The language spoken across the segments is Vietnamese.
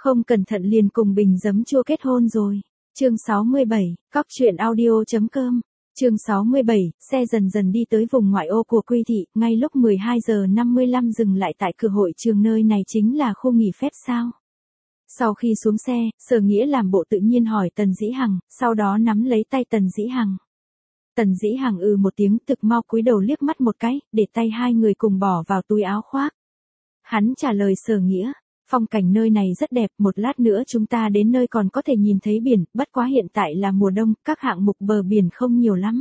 Không cẩn thận liền cùng bình giấm chua kết hôn rồi. Chương 67, Cóc truyện audio.com. Chương 67, xe dần dần đi tới vùng ngoại ô của Quy thị, ngay lúc 12 giờ 55 dừng lại tại cửa hội trường, nơi này chính là khu nghỉ phép sao? Sau khi xuống xe, Sở Nghĩa làm bộ tự nhiên hỏi Tần Dĩ Hằng, sau đó nắm lấy tay Tần Dĩ Hằng. Tần Dĩ Hằng một tiếng, thực mau cúi đầu liếc mắt một cái, để tay hai người cùng bỏ vào túi áo khoác. Hắn trả lời Sở Nghĩa, phong cảnh nơi này rất đẹp, một lát nữa chúng ta đến nơi còn có thể nhìn thấy biển, bất quá hiện tại là mùa đông, các hạng mục bờ biển không nhiều lắm.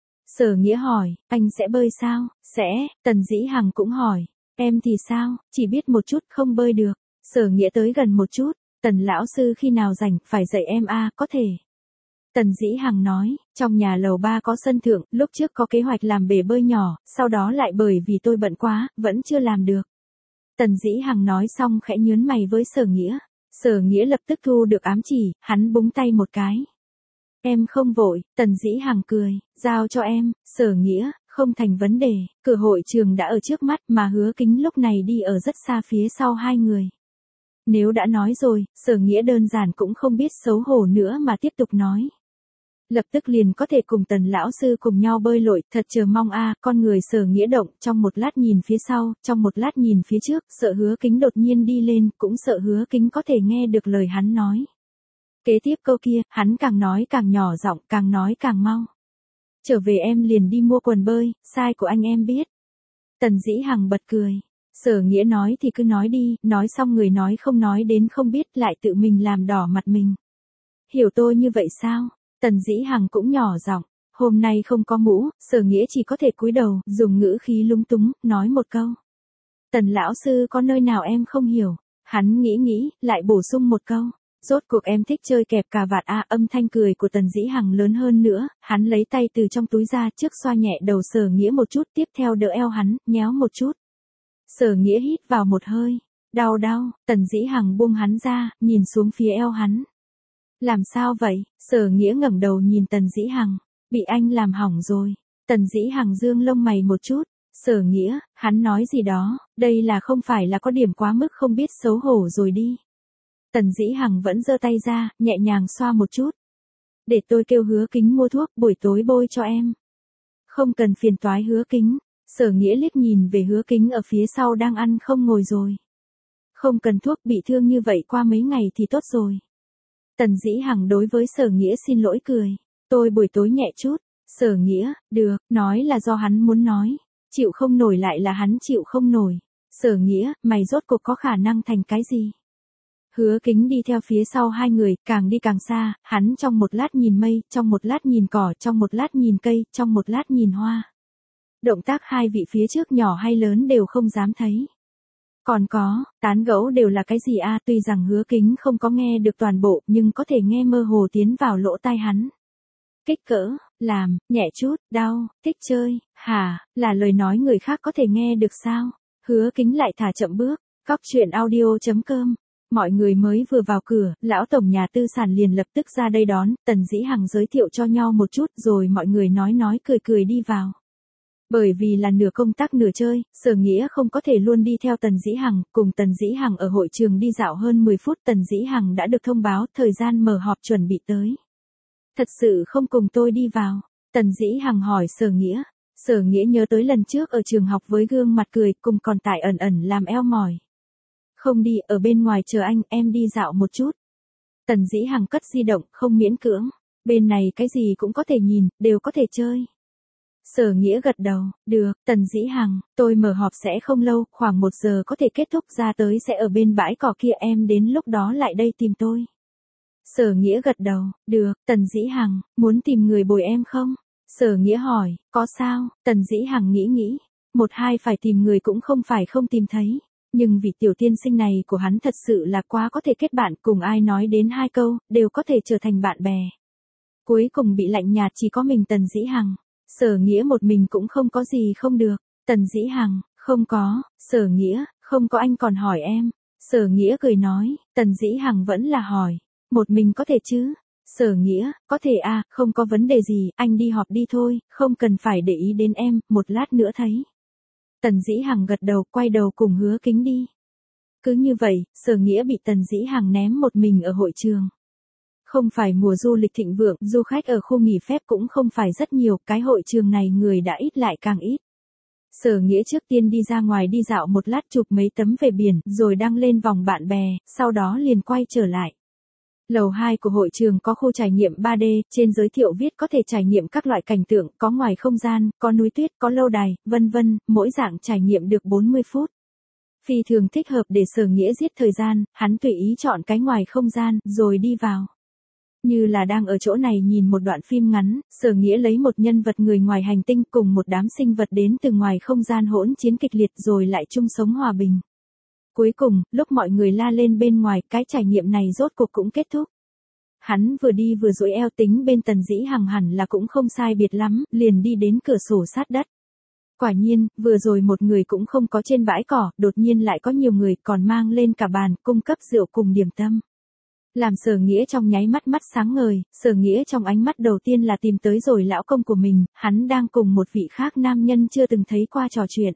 Sở Nghĩa hỏi, anh sẽ bơi sao? Sẽ. Tần Dĩ Hằng cũng hỏi, em thì sao? Chỉ biết một chút, không bơi được. Sở Nghĩa tới gần một chút, Tần lão sư khi nào rảnh, phải dạy em có thể. Tần Dĩ Hằng nói, trong nhà lầu 3 có sân thượng, lúc trước có kế hoạch làm bể bơi nhỏ, sau đó lại bởi vì tôi bận quá, vẫn chưa làm được. Tần Dĩ Hằng nói xong khẽ nhướng mày với Sở Nghĩa. Sở Nghĩa lập tức thu được ám chỉ, hắn búng tay một cái. Em không vội. Tần Dĩ Hằng cười, giao cho em. Sở Nghĩa, không thành vấn đề. Cửa hội trường đã ở trước mắt mà Hứa Kính lúc này đi ở rất xa phía sau hai người. Nếu đã nói rồi, Sở Nghĩa đơn giản cũng không biết xấu hổ nữa mà tiếp tục nói. Lập tức liền có thể cùng Tần lão sư cùng nhau bơi lội, thật chờ mong con người Sở Nghĩa động, trong một lát nhìn phía sau, trong một lát nhìn phía trước, sợ Hứa Kính đột nhiên đi lên, cũng sợ Hứa Kính có thể nghe được lời hắn nói. Kế tiếp câu kia, hắn càng nói càng nhỏ giọng, càng nói càng mau. Trở về em liền đi mua quần bơi, sai của anh em biết. Tần Dĩ Hằng bật cười. Sở Nghĩa nói thì cứ nói đi, nói xong người nói không nói đến không biết, lại tự mình làm đỏ mặt mình. Hiểu tôi như vậy sao? Tần Dĩ Hằng cũng nhỏ giọng, hôm nay không có mũ. Sở Nghĩa chỉ có thể cúi đầu, dùng ngữ khí lúng túng, nói một câu. Tần lão sư có nơi nào em không hiểu? Hắn nghĩ, lại bổ sung một câu. Rốt cuộc em thích chơi kẹp cà vạt âm thanh cười của Tần Dĩ Hằng lớn hơn nữa, hắn lấy tay từ trong túi ra, trước xoa nhẹ đầu Sở Nghĩa một chút, tiếp theo đỡ eo hắn, nhéo một chút. Sở Nghĩa hít vào một hơi, đau, Tần Dĩ Hằng buông hắn ra, nhìn xuống phía eo hắn. Làm sao vậy? Sở Nghĩa ngẩng đầu nhìn Tần Dĩ Hằng, bị anh làm hỏng rồi. Tần Dĩ Hằng dương lông mày một chút. Sở Nghĩa, hắn nói gì đó, đây là không phải là có điểm quá mức không biết xấu hổ rồi đi. Tần Dĩ Hằng vẫn giơ tay ra, nhẹ nhàng xoa một chút. Để tôi kêu Hứa Kính mua thuốc, buổi tối bôi cho em. Không cần phiền toái Hứa Kính. Sở Nghĩa liếc nhìn về Hứa Kính ở phía sau đang ăn không ngồi rồi. Không cần thuốc, bị thương như vậy qua mấy ngày thì tốt rồi. Tần Dĩ Hằng đối với Sở Nghĩa xin lỗi cười. Tôi buổi tối nhẹ chút. Sở Nghĩa, được, nói là do hắn muốn nói. Chịu không nổi lại là hắn chịu không nổi. Sở Nghĩa, mày rốt cuộc có khả năng thành cái gì? Hứa Kính đi theo phía sau hai người, càng đi càng xa, hắn trong một lát nhìn mây, trong một lát nhìn cỏ, trong một lát nhìn cây, trong một lát nhìn hoa. Động tác hai vị phía trước nhỏ hay lớn đều không dám thấy. Còn có, tán gẫu đều là cái gì tuy rằng Hứa Kính không có nghe được toàn bộ nhưng có thể nghe mơ hồ tiến vào lỗ tai hắn. Kích cỡ, làm, nhẹ chút, đau, thích chơi, là lời nói người khác có thể nghe được sao? Hứa Kính lại thả chậm bước, Cóc truyện audio.com. Mọi người mới vừa vào cửa, lão tổng nhà tư sản liền lập tức ra đây đón, Tần Dĩ Hằng giới thiệu cho nhau một chút rồi mọi người nói cười đi vào. Bởi vì là nửa công tác nửa chơi, Sở Nghĩa không có thể luôn đi theo Tần Dĩ Hằng, cùng Tần Dĩ Hằng ở hội trường đi dạo hơn 10 phút, Tần Dĩ Hằng đã được thông báo thời gian mở họp chuẩn bị tới. Thật sự không cùng tôi đi vào? Tần Dĩ Hằng hỏi Sở Nghĩa. Sở Nghĩa nhớ tới lần trước ở trường học với gương mặt cười, cùng còn tại ẩn làm eo mỏi. Không đi, ở bên ngoài chờ anh, em đi dạo một chút. Tần Dĩ Hằng cất di động, không miễn cưỡng. Bên này cái gì cũng có thể nhìn, đều có thể chơi. Sở Nghĩa gật đầu, được. Tần Dĩ Hằng, tôi mở họp sẽ không lâu, khoảng 1 giờ có thể kết thúc, ra tới sẽ ở bên bãi cỏ kia, em đến lúc đó lại đây tìm tôi. Sở Nghĩa gật đầu, được. Tần Dĩ Hằng, muốn tìm người bồi em không? Sở Nghĩa hỏi, có sao? Tần Dĩ Hằng nghĩ, 1-2 phải tìm người cũng không phải không tìm thấy. Nhưng vì tiểu tiên sinh này của hắn thật sự là quá có thể kết bạn, cùng ai nói đến 2 câu, đều có thể trở thành bạn bè. Cuối cùng bị lạnh nhạt chỉ có mình Tần Dĩ Hằng. Sở Nghĩa một mình cũng không có gì không được. Tần Dĩ Hằng, không có. Sở Nghĩa, không có, anh còn hỏi em. Sở Nghĩa cười nói, Tần Dĩ Hằng vẫn là hỏi. Một mình có thể chứ? Sở Nghĩa, có thể không có vấn đề gì, anh đi họp đi thôi, không cần phải để ý đến em, một lát nữa thấy. Tần Dĩ Hằng gật đầu, quay đầu cùng Hứa Kính đi. Cứ như vậy, Sở Nghĩa bị Tần Dĩ Hằng ném một mình ở hội trường. Không phải mùa du lịch thịnh vượng, du khách ở khu nghỉ phép cũng không phải rất nhiều, cái hội trường này người đã ít lại càng ít. Sở Nghĩa trước tiên đi ra ngoài đi dạo một lát chụp mấy tấm về biển, rồi đăng lên vòng bạn bè, sau đó liền quay trở lại. Lầu 2 của hội trường có khu trải nghiệm 3D, trên giới thiệu viết có thể trải nghiệm các loại cảnh tượng, có ngoài không gian, có núi tuyết, có lâu đài, vân vân, mỗi dạng trải nghiệm được 40 phút. Phi thường thích hợp để Sở Nghĩa giết thời gian, hắn tùy ý chọn cái ngoài không gian, rồi đi vào. Như là đang ở chỗ này nhìn một đoạn phim ngắn, Sở Nghĩa lấy một nhân vật người ngoài hành tinh cùng một đám sinh vật đến từ ngoài không gian hỗn chiến kịch liệt rồi lại chung sống hòa bình. Cuối cùng, lúc mọi người la lên bên ngoài, cái trải nghiệm này rốt cuộc cũng kết thúc. Hắn vừa đi vừa duỗi eo tính bên Tần Dĩ Hằng hẳn là cũng không sai biệt lắm, liền đi đến cửa sổ sát đất. Quả nhiên, vừa rồi một người cũng không có trên bãi cỏ, đột nhiên lại có nhiều người còn mang lên cả bàn, cung cấp rượu cùng điểm tâm. Làm Sở Nghĩa trong nháy mắt mắt sáng ngời, Sở Nghĩa trong ánh mắt đầu tiên là tìm tới rồi lão công của mình, hắn đang cùng một vị khác nam nhân chưa từng thấy qua trò chuyện.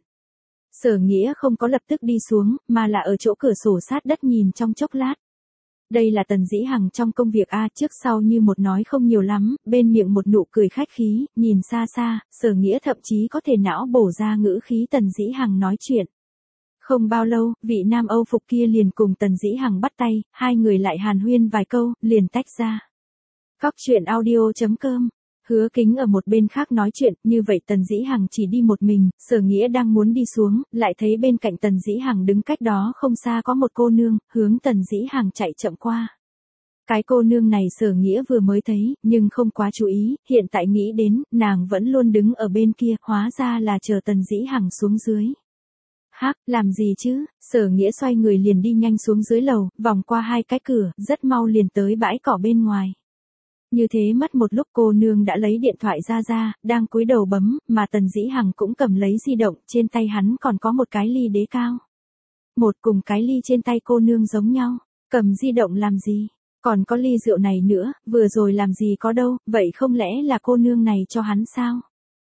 Sở Nghĩa không có lập tức đi xuống, mà là ở chỗ cửa sổ sát đất nhìn trong chốc lát. Đây là Tần Dĩ Hằng trong công việc A, trước sau như một nói không nhiều lắm, bên miệng một nụ cười khách khí, nhìn xa xa, Sở Nghĩa thậm chí có thể não bổ ra ngữ khí Tần Dĩ Hằng nói chuyện. Không bao lâu, vị nam Âu phục kia liền cùng Tần Dĩ Hằng bắt tay, hai người lại hàn huyên vài câu, liền tách ra. Cóc truyện audio.com. Hứa Kính ở một bên khác nói chuyện, như vậy Tần Dĩ Hằng chỉ đi một mình, Sở Nghĩa đang muốn đi xuống, lại thấy bên cạnh Tần Dĩ Hằng đứng cách đó không xa có một cô nương, hướng Tần Dĩ Hằng chạy chậm qua. Cái cô nương này Sở Nghĩa vừa mới thấy, nhưng không quá chú ý, hiện tại nghĩ đến, nàng vẫn luôn đứng ở bên kia, hóa ra là chờ Tần Dĩ Hằng xuống dưới. Hắc, làm gì chứ, Sở Nghĩa xoay người liền đi nhanh xuống dưới lầu, vòng qua hai cái cửa, rất mau liền tới bãi cỏ bên ngoài. Như thế mất một lúc cô nương đã lấy điện thoại ra, đang cúi đầu bấm, mà Tần Dĩ Hằng cũng cầm lấy di động, trên tay hắn còn có một cái ly đế cao. Một cùng cái ly trên tay cô nương giống nhau, cầm di động làm gì, còn có ly rượu này nữa, vừa rồi làm gì có đâu, vậy không lẽ là cô nương này cho hắn sao?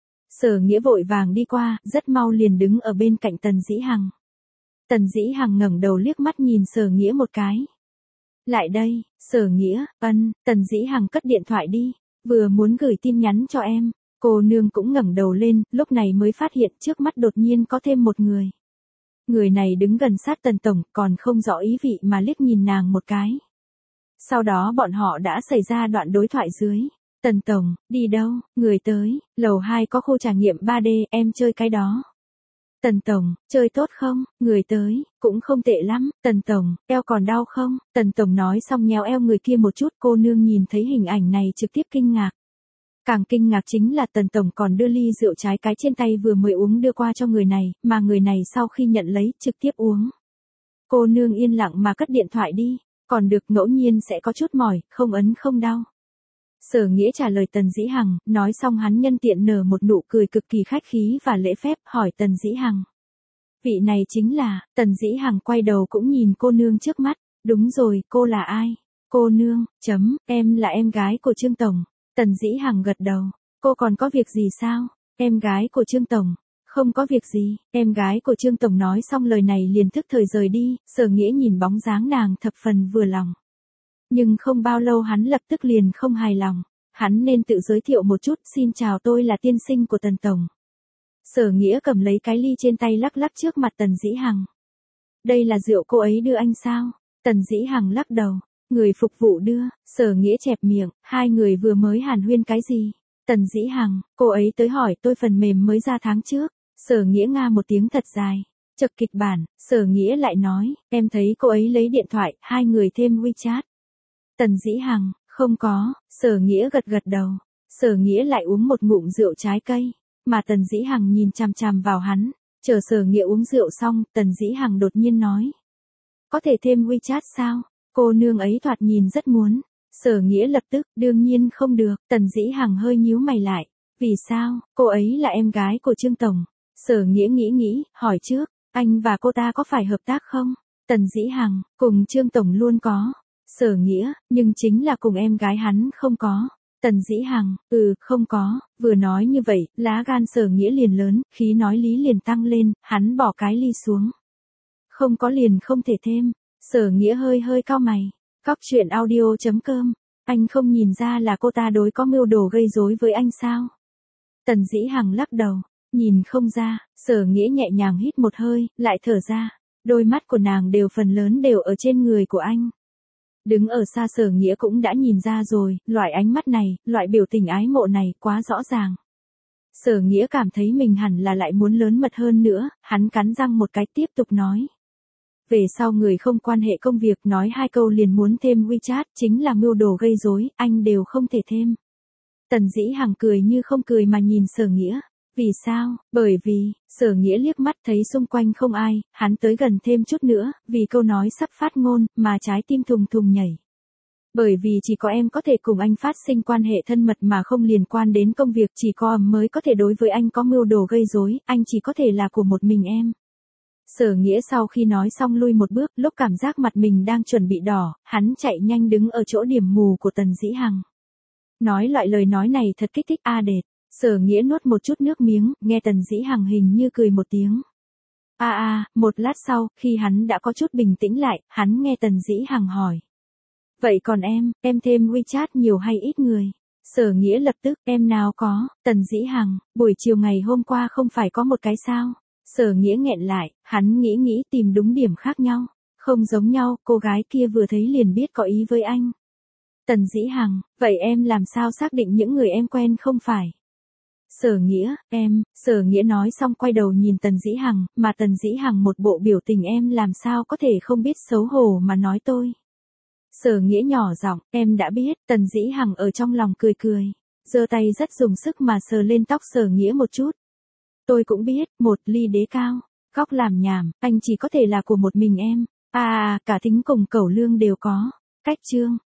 Sở Nghĩa vội vàng đi qua, rất mau liền đứng ở bên cạnh Tần Dĩ Hằng. Tần Dĩ Hằng ngẩng đầu liếc mắt nhìn Sở Nghĩa một cái. Lại đây, Sở Nghĩa, Tần Dĩ Hằng cất điện thoại đi, vừa muốn gửi tin nhắn cho em. Cô nương cũng ngẩng đầu lên, lúc này mới phát hiện trước mắt đột nhiên có thêm một người. Người này đứng gần sát Tần Tổng, còn không rõ ý vị mà liếc nhìn nàng một cái. Sau đó bọn họ đã xảy ra đoạn đối thoại dưới. Tần Tổng, đi đâu, người tới, lầu 2 có khu trải nghiệm 3D, em chơi cái đó. Tần Tổng, chơi tốt không, người tới, cũng không tệ lắm, Tần Tổng, eo còn đau không? Tần Tổng nói xong nhéo eo người kia một chút, cô nương nhìn thấy hình ảnh này trực tiếp kinh ngạc. Càng kinh ngạc chính là Tần Tổng còn đưa ly rượu trái cái trên tay vừa mới uống đưa qua cho người này, mà người này sau khi nhận lấy, trực tiếp uống. Cô nương yên lặng mà cất điện thoại đi, còn được ngẫu nhiên sẽ có chút mỏi, không ấn không đau. Sở Nghĩa trả lời Tần Dĩ Hằng, nói xong hắn nhân tiện nở một nụ cười cực kỳ khách khí và lễ phép, hỏi Tần Dĩ Hằng. Vị này chính là, Tần Dĩ Hằng quay đầu cũng nhìn cô nương trước mắt, đúng rồi, cô là ai? Cô nương, em là em gái của Trương Tổng. Tần Dĩ Hằng gật đầu, cô còn có việc gì sao? Em gái của Trương Tổng. Không có việc gì, em gái của Trương Tổng nói xong lời này liền thức thời rời đi, Sở Nghĩa nhìn bóng dáng nàng thập phần vừa lòng. Nhưng không bao lâu hắn lập tức liền không hài lòng, hắn nên tự giới thiệu một chút, xin chào tôi là tiên sinh của Tần Tổng. Sở Nghĩa cầm lấy cái ly trên tay lắc lắc trước mặt Tần Dĩ Hằng. Đây là rượu cô ấy đưa anh sao? Tần Dĩ Hằng lắc đầu, người phục vụ đưa, Sở Nghĩa chẹp miệng, hai người vừa mới hàn huyên cái gì? Tần Dĩ Hằng, cô ấy tới hỏi tôi phần mềm mới ra tháng trước. Sở Nghĩa nga một tiếng thật dài. Chật kịch bản, Sở Nghĩa lại nói, em thấy cô ấy lấy điện thoại, hai người thêm WeChat. Tần Dĩ Hằng, không có, Sở Nghĩa gật gật đầu. Sở Nghĩa lại uống một ngụm rượu trái cây, mà Tần Dĩ Hằng nhìn chằm chằm vào hắn. Chờ Sở Nghĩa uống rượu xong, Tần Dĩ Hằng đột nhiên nói. Có thể thêm WeChat sao? Cô nương ấy thoạt nhìn rất muốn. Sở Nghĩa lập tức, đương nhiên không được. Tần Dĩ Hằng hơi nhíu mày lại. Vì sao? Cô ấy là em gái của Trương Tổng. Sở Nghĩa nghĩ, hỏi trước, anh và cô ta có phải hợp tác không? Tần Dĩ Hằng, cùng Trương Tổng luôn có. Sở Nghĩa, nhưng chính là cùng em gái hắn không có. Tần Dĩ Hằng, không có. Vừa nói như vậy, lá gan Sở Nghĩa liền lớn, khí nói lý liền tăng lên, hắn bỏ cái ly xuống. Không có liền không thể thêm. Sở Nghĩa hơi hơi cau mày. Cóc truyện audio.com. Anh không nhìn ra là cô ta đối có mưu đồ gây rối với anh sao? Tần Dĩ Hằng lắc đầu. Nhìn không ra. Sở Nghĩa nhẹ nhàng hít một hơi, lại thở ra. Đôi mắt của nàng phần lớn đều ở trên người của anh. Đứng ở xa Sở Nghĩa cũng đã nhìn ra rồi, loại ánh mắt này, loại biểu tình ái mộ này quá rõ ràng. Sở Nghĩa cảm thấy mình hẳn là lại muốn lớn mật hơn nữa, hắn cắn răng một cái tiếp tục nói. Về sau người không quan hệ công việc nói 2 câu liền muốn thêm WeChat, chính là mưu đồ gây rối, anh đều không thể thêm. Tần Dĩ Hằng cười như không cười mà nhìn Sở Nghĩa. Vì sao? Bởi vì, Sở Nghĩa liếc mắt thấy xung quanh không ai, hắn tới gần thêm chút nữa, vì câu nói sắp phát ngôn, mà trái tim thùng thùng nhảy. Bởi vì chỉ có em có thể cùng anh phát sinh quan hệ thân mật mà không liên quan đến công việc, chỉ có em mới có thể đối với anh có mưu đồ gây rối, anh chỉ có thể là của một mình em. Sở Nghĩa sau khi nói xong lui một bước, lúc cảm giác mặt mình đang chuẩn bị đỏ, hắn chạy nhanh đứng ở chỗ điểm mù của Tần Dĩ Hằng. Nói loại lời nói này thật kích thích a đệt. Sở Nghĩa nuốt một chút nước miếng, nghe Tần Dĩ Hằng hình như cười một tiếng. Một lát sau, khi hắn đã có chút bình tĩnh lại, hắn nghe Tần Dĩ Hằng hỏi. Vậy còn em thêm WeChat nhiều hay ít người? Sở Nghĩa lập tức, em nào có, Tần Dĩ Hằng, buổi chiều ngày hôm qua không phải có một cái sao? Sở Nghĩa nghẹn lại, hắn nghĩ tìm đúng điểm khác nhau. Không giống nhau, cô gái kia vừa thấy liền biết có ý với anh. Tần Dĩ Hằng, vậy em làm sao xác định những người em quen không phải? Sở Nghĩa nói xong quay đầu nhìn Tần Dĩ Hằng, mà Tần Dĩ Hằng một bộ biểu tình em làm sao có thể không biết xấu hổ mà nói tôi. Sở Nghĩa nhỏ giọng, em đã biết, Tần Dĩ Hằng ở trong lòng cười. Giơ tay rất dùng sức mà sờ lên tóc Sở Nghĩa một chút. Tôi cũng biết, một ly đế cao, Cóc làm nhảm, anh chỉ có thể là của một mình em. Cả thính cùng cẩu lương đều có. Cách chương.